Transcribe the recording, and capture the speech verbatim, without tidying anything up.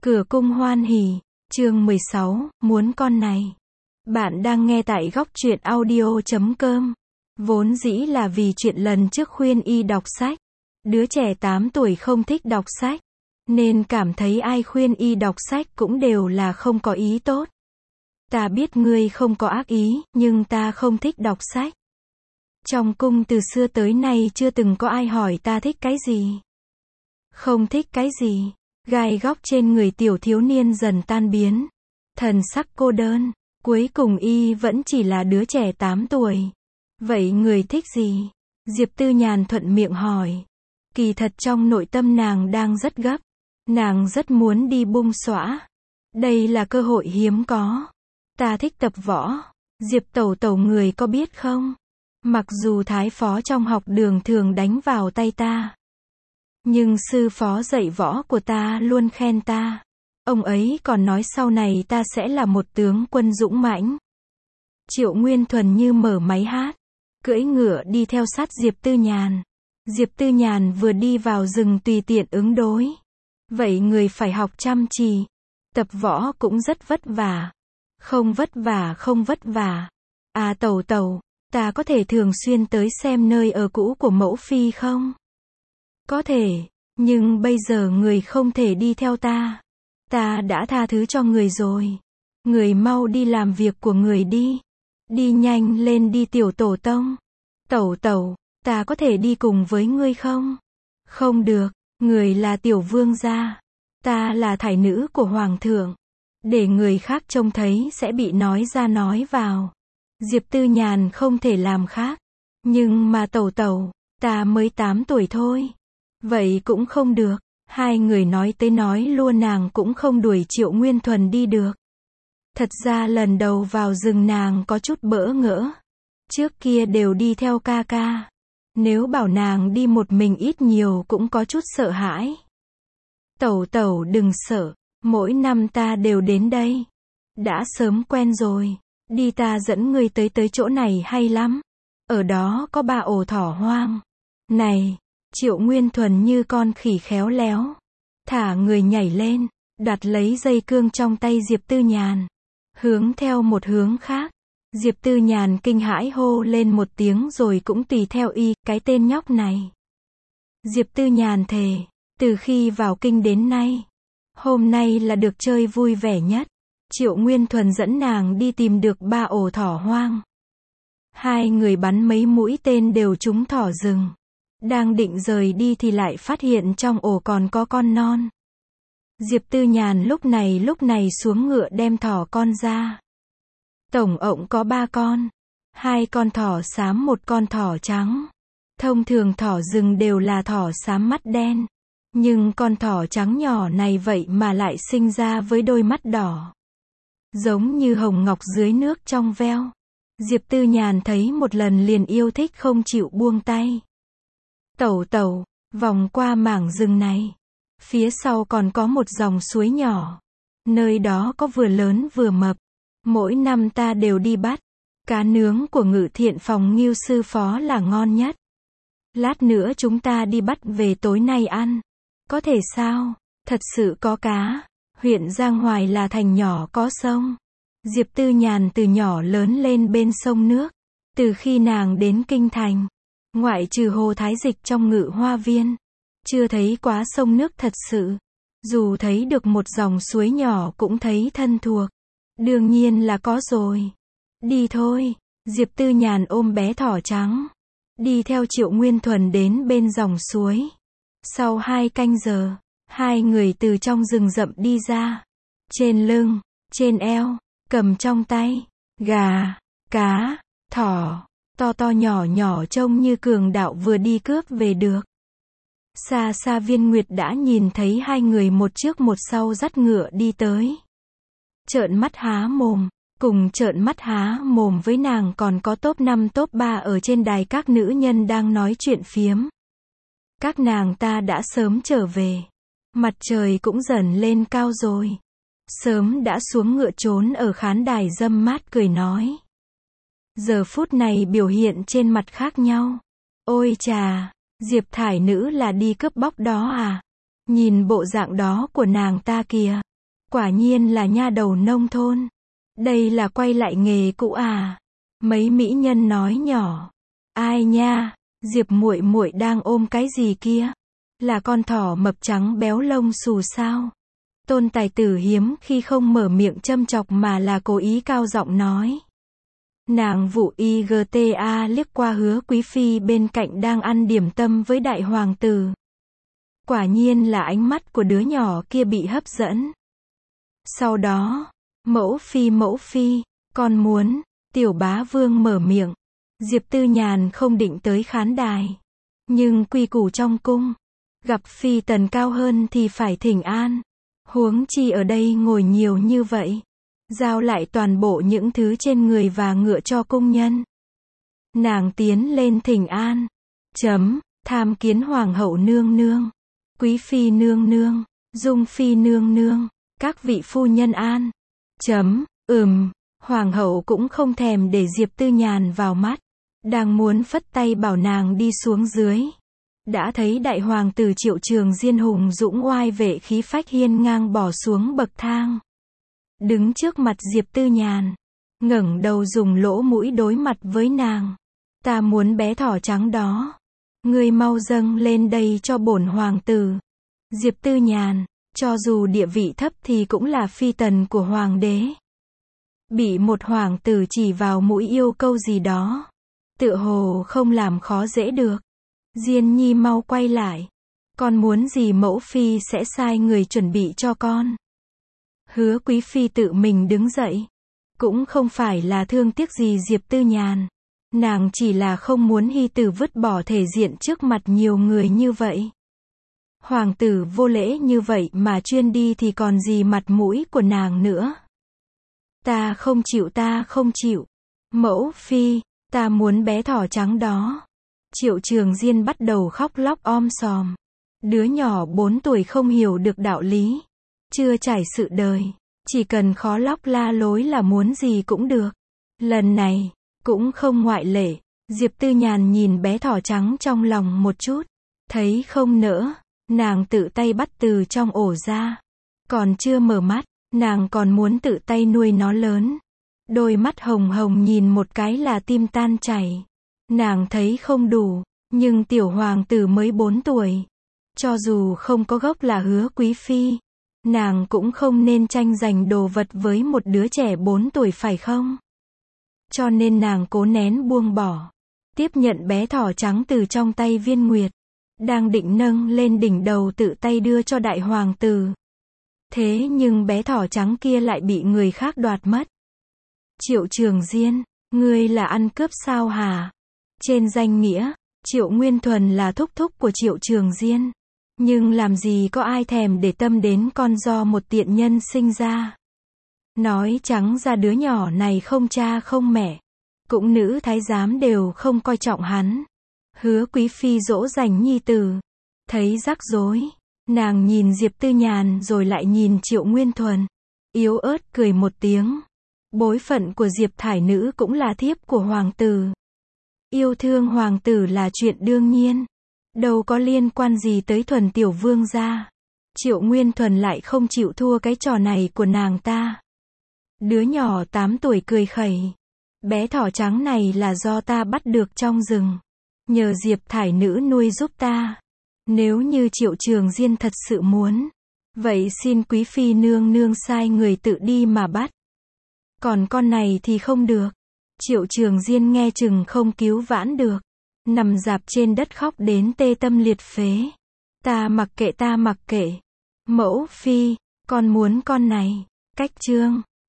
Cửa cung hoan hỉ, chương mười sáu, muốn con này. Bạn đang nghe tại góc truyện audio chấm com. Vốn dĩ là vì chuyện lần trước khuyên y đọc sách. Đứa trẻ tám tuổi không thích đọc sách. Nên cảm thấy ai khuyên y đọc sách cũng đều là không có ý tốt. Ta biết ngươi không có ác ý, nhưng ta không thích đọc sách. Trong cung từ xưa tới nay chưa từng có ai hỏi ta thích cái gì. Không thích cái gì. Gai góc trên người tiểu thiếu niên dần tan biến. Thần sắc cô đơn. Cuối cùng y vẫn chỉ là đứa trẻ tám tuổi. Vậy người thích gì? Diệp Tư Nhàn thuận miệng hỏi. Kỳ thật trong nội tâm nàng đang rất gấp. Nàng rất muốn đi bung xõa. Đây là cơ hội hiếm có. Ta thích tập võ. Diệp Tẩu Tẩu người có biết không? Mặc dù thái phó trong học đường thường đánh vào tay ta. Nhưng sư phó dạy võ của ta luôn khen ta. Ông ấy còn nói sau này ta sẽ là một tướng quân dũng mãnh. Triệu Nguyên Thuần như mở máy hát. Cưỡi ngựa đi theo sát Diệp Tư Nhàn. Diệp Tư Nhàn vừa đi vào rừng tùy tiện ứng đối. Vậy người phải học chăm chỉ. Tập võ cũng rất vất vả. Không vất vả không vất vả. À Tẩu Tẩu, ta có thể thường xuyên tới xem nơi ở cũ của mẫu phi không? Có thể, nhưng bây giờ người không thể đi theo ta. Ta đã tha thứ cho người rồi. Người mau đi làm việc của người đi. Đi nhanh lên đi tiểu tổ tông. Tẩu Tẩu, ta có thể đi cùng với ngươi không? Không được, người là tiểu vương gia. Ta là thải nữ của hoàng thượng. Để người khác trông thấy sẽ bị nói ra nói vào. Diệp Tư Nhàn không thể làm khác. Nhưng mà Tẩu Tẩu, ta mới tám tuổi thôi. Vậy cũng không được. Hai người nói tới nói lui nàng cũng không đuổi Triệu Nguyên Thuần đi được. Thật ra lần đầu vào rừng nàng có chút bỡ ngỡ. Trước kia đều đi theo ca ca. Nếu bảo nàng đi một mình ít nhiều cũng có chút sợ hãi. Tẩu Tẩu đừng sợ. Mỗi năm ta đều đến đây. Đã sớm quen rồi. Đi ta dẫn ngươi tới tới chỗ này hay lắm. Ở đó có ba ổ thỏ hoang. Này! Triệu Nguyên Thuần như con khỉ khéo léo. Thả người nhảy lên. Đoạt lấy dây cương trong tay Diệp Tư Nhàn. Hướng theo một hướng khác. Diệp Tư Nhàn kinh hãi hô lên một tiếng rồi cũng tùy theo y, cái tên nhóc này. Diệp Tư Nhàn thề. Từ khi vào kinh đến nay. Hôm nay là được chơi vui vẻ nhất. Triệu Nguyên Thuần dẫn nàng đi tìm được ba ổ thỏ hoang. Hai người bắn mấy mũi tên đều trúng thỏ rừng. Đang định rời đi thì lại phát hiện trong ổ còn có con non. Diệp Tư Nhàn lúc này lúc này xuống ngựa đem thỏ con ra. Tổng cộng có ba con. Hai con thỏ xám một con thỏ trắng. Thông thường thỏ rừng đều là thỏ xám mắt đen. Nhưng con thỏ trắng nhỏ này vậy mà lại sinh ra với đôi mắt đỏ. Giống như hồng ngọc dưới nước trong veo. Diệp Tư Nhàn thấy một lần liền yêu thích không chịu buông tay. Tẩu Tẩu, vòng qua mảng rừng này. Phía sau còn có một dòng suối nhỏ. Nơi đó có vừa lớn vừa mập. Mỗi năm ta đều đi bắt. Cá nướng của Ngự Thiện Phòng Ngưu sư phó là ngon nhất. Lát nữa chúng ta đi bắt về tối nay ăn. Có thể sao? Thật sự có cá. Huyện Giang Hoài là thành nhỏ có sông. Diệp Tư Nhàn từ nhỏ lớn lên bên sông nước. Từ khi nàng đến kinh thành. Ngoại trừ hồ Thái Dịch trong Ngự Hoa Viên. Chưa thấy quá sông nước thật sự. Dù thấy được một dòng suối nhỏ cũng thấy thân thuộc. Đương nhiên là có rồi. Đi thôi. Diệp Tư Nhàn ôm bé thỏ trắng. Đi theo Triệu Nguyên Thuần đến bên dòng suối. Sau hai canh giờ. Hai người từ trong rừng rậm đi ra. Trên lưng, trên eo, cầm trong tay. Gà, cá, thỏ. To to nhỏ nhỏ trông như cường đạo vừa đi cướp về được. Xa xa Viên Nguyệt đã nhìn thấy hai người một trước một sau dắt ngựa đi tới. Trợn mắt há mồm. Cùng trợn mắt há mồm với nàng còn có top năm top ba ở trên đài các nữ nhân đang nói chuyện phiếm. Các nàng ta đã sớm trở về. Mặt trời cũng dần lên cao rồi. Sớm đã xuống ngựa trốn ở khán đài râm mát cười nói. Giờ phút này biểu hiện trên mặt khác nhau. Ôi chà, Diệp thải nữ là đi cướp bóc đó à? Nhìn bộ dạng đó của nàng ta kìa. Quả nhiên là nha đầu nông thôn. Đây là quay lại nghề cũ à? Mấy mỹ nhân nói nhỏ. Ai nha, Diệp muội muội đang ôm cái gì kia? Là con thỏ mập trắng béo lông xù sao? Tôn tài tử hiếm khi không mở miệng châm chọc mà là cố ý cao giọng nói. Nàng vụ i giê tê a liếc qua Hứa Quý Phi bên cạnh đang ăn điểm tâm với đại hoàng tử. Quả nhiên là ánh mắt của đứa nhỏ kia bị hấp dẫn. Sau đó, mẫu phi mẫu phi, con muốn, tiểu bá vương mở miệng. Diệp Tư Nhàn không định tới khán đài. Nhưng quy củ trong cung, gặp phi tần cao hơn thì phải thỉnh an. Huống chi ở đây ngồi nhiều như vậy. Giao lại toàn bộ những thứ trên người và ngựa cho cung nhân. Nàng tiến lên thỉnh an. Chấm, tham kiến hoàng hậu nương nương. Quý phi nương nương, dung phi nương nương, các vị phu nhân an. Chấm, ừm, hoàng hậu cũng không thèm để Diệp Tư Nhàn vào mắt. Đang muốn phất tay bảo nàng đi xuống dưới. Đã thấy đại hoàng tử Triệu Trường Diên hùng dũng oai vệ khí phách hiên ngang bỏ xuống bậc thang. Đứng trước mặt Diệp Tư Nhàn. Ngẩng đầu dùng lỗ mũi đối mặt với nàng. Ta muốn bé thỏ trắng đó. Ngươi mau dâng lên đây cho bổn hoàng tử. Diệp Tư Nhàn, cho dù địa vị thấp thì cũng là phi tần của hoàng đế. Bị một hoàng tử chỉ vào mũi yêu câu gì đó. Tựa hồ không làm khó dễ được. Diên nhi mau quay lại. Con muốn gì mẫu phi sẽ sai người chuẩn bị cho con. Hứa Quý Phi tự mình đứng dậy. Cũng không phải là thương tiếc gì Diệp Tư Nhàn. Nàng chỉ là không muốn hy tử vứt bỏ thể diện trước mặt nhiều người như vậy. Hoàng tử vô lễ như vậy mà chuyên đi thì còn gì mặt mũi của nàng nữa. Ta không chịu ta không chịu. Mẫu phi, ta muốn bé thỏ trắng đó. Triệu Trường Diên bắt đầu khóc lóc om sòm. Đứa nhỏ bốn tuổi không hiểu được đạo lý. Chưa trải sự đời. Chỉ cần khó lóc la lối là muốn gì cũng được. Lần này, cũng không ngoại lệ. Diệp Tư Nhàn nhìn bé thỏ trắng trong lòng một chút. Thấy không nỡ. Nàng tự tay bắt từ trong ổ ra. Còn chưa mở mắt, nàng còn muốn tự tay nuôi nó lớn. Đôi mắt hồng hồng nhìn một cái là tim tan chảy. Nàng thấy không đủ, nhưng tiểu hoàng tử mới bốn tuổi. Cho dù không có gốc là Hứa Quý Phi, nàng cũng không nên tranh giành đồ vật với một đứa trẻ bốn tuổi phải không? Cho nên nàng cố nén buông bỏ. Tiếp nhận bé thỏ trắng từ trong tay Viên Nguyệt. Đang định nâng lên đỉnh đầu tự tay đưa cho đại hoàng tử. Thế nhưng bé thỏ trắng kia lại bị người khác đoạt mất. Triệu Trường Diên, ngươi là ăn cướp sao hả? Trên danh nghĩa, Triệu Nguyên Thuần là thúc thúc của Triệu Trường Diên. Nhưng làm gì có ai thèm để tâm đến con do một tiện nhân sinh ra. Nói trắng ra đứa nhỏ này không cha không mẹ. Cũng nữ thái giám đều không coi trọng hắn. Hứa Quý Phi dỗ dành nhi tử. Thấy rắc rối. Nàng nhìn Diệp Tư Nhàn rồi lại nhìn Triệu Nguyên Thuần. Yếu ớt cười một tiếng. Bối phận của Diệp Thải Nữ cũng là thiếp của hoàng tử. Yêu thương hoàng tử là chuyện đương nhiên. Đâu có liên quan gì tới Thuần tiểu vương gia. Triệu Nguyên Thuần lại không chịu thua cái trò này của nàng ta. Đứa nhỏ tám tuổi cười khẩy. Bé thỏ trắng này là do ta bắt được trong rừng. Nhờ Diệp Thải Nữ nuôi giúp ta. Nếu như Triệu Trường Diên thật sự muốn. Vậy xin quý phi nương nương sai người tự đi mà bắt. Còn con này thì không được. Triệu Trường Diên nghe chừng không cứu vãn được. Nằm dạp trên đất khóc đến tê tâm liệt phế. Ta mặc kệ ta mặc kệ. Mẫu phi, con muốn con này. Cách chương.